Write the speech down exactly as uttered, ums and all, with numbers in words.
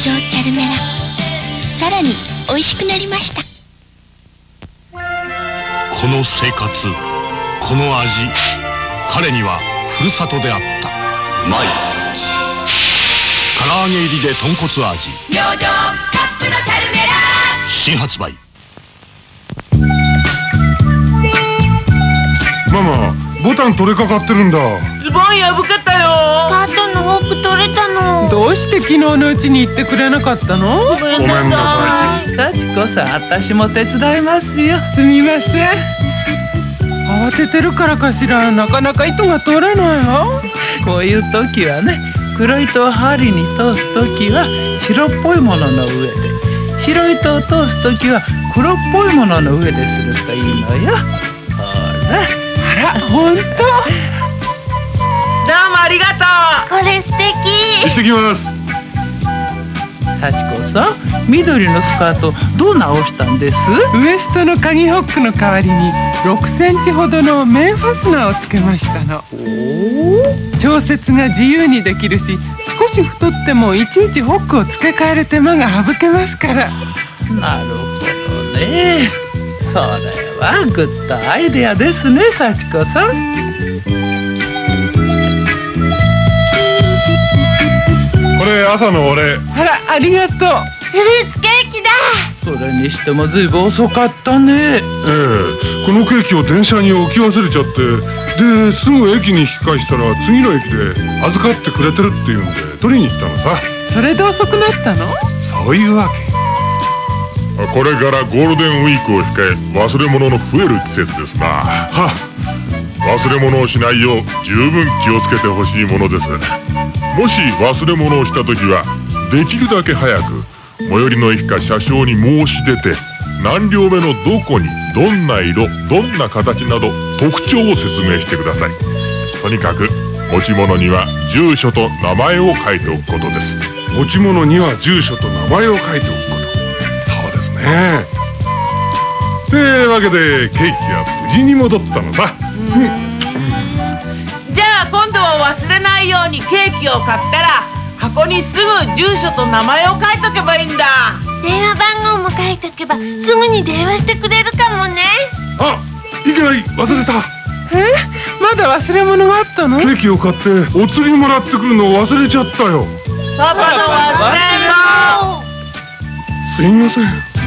チャルメラ、さらに美味しくなりました。 この生活、この味、彼にはふるさとであった。毎日唐揚げ入りで豚骨味、 明星カップのチャルメラ新発売。 ママ、ボタン取れかかってるんだ。 ズボン破けたよ。 カートのホープ取れたの。 どうして昨日のうちに言ってくれなかったの？ ごめんなさい。 幸子さん、私も手伝いますよ。すみません。慌ててるからかしら、なかなか糸が取れないよ。こういう時はね、黒糸を針に通す時は白っぽいものの上で、白糸を通す時は黒っぽいものの上でするといいのよ。ほら、あら、ほんと。どうもありがとう。 これ素敵。 行ってきます。 幸子さん、緑のスカートどう直したんです？ウエストの鍵ホックの代わりにろくセンチほどの面ファスナーをつけましたの。おお、調節が自由にできるし、少し太ってもいちいちホックを付け替える手間が省けますから。なるほどね。それはグッドアイデアですね、幸子さん。 これ朝のお礼。 あら、ありがとう。 フルーツケーキだ。 それにしてもずいぶん遅かったね。 ええ、このケーキを電車に置き忘れちゃって、ですぐ駅に引き返したら次の駅で預かってくれてるっていうんで取りに行ったのさ。 それで遅くなったの？ そういうわけ。 これからゴールデンウィークを控え、忘れ物の増える季節ですな。 はあ、 忘れ物をしないよう十分気をつけてほしいものです。もし忘れ物をした時はできるだけ早く最寄りの駅か車掌に申し出て、何両目のどこにどんな色、どんな形など特徴を説明してください。とにかく持ち物には住所と名前を書いておくことです。 持ち物には住所と名前を書いておくこと。そうですね。ってわけでケーキは無事に戻ったのさ。 じゃあ今度は忘れないようにケーキを買ったら箱にすぐ住所と名前を書いとけばいいんだ。 電話番号も書いとけばすぐに電話してくれるかもね。 あ、いけない、忘れた。 え、まだ忘れ物があったの？ ケーキを買ってお釣りもらってくるのを忘れちゃったよ。 パパの忘れ物。 すいません。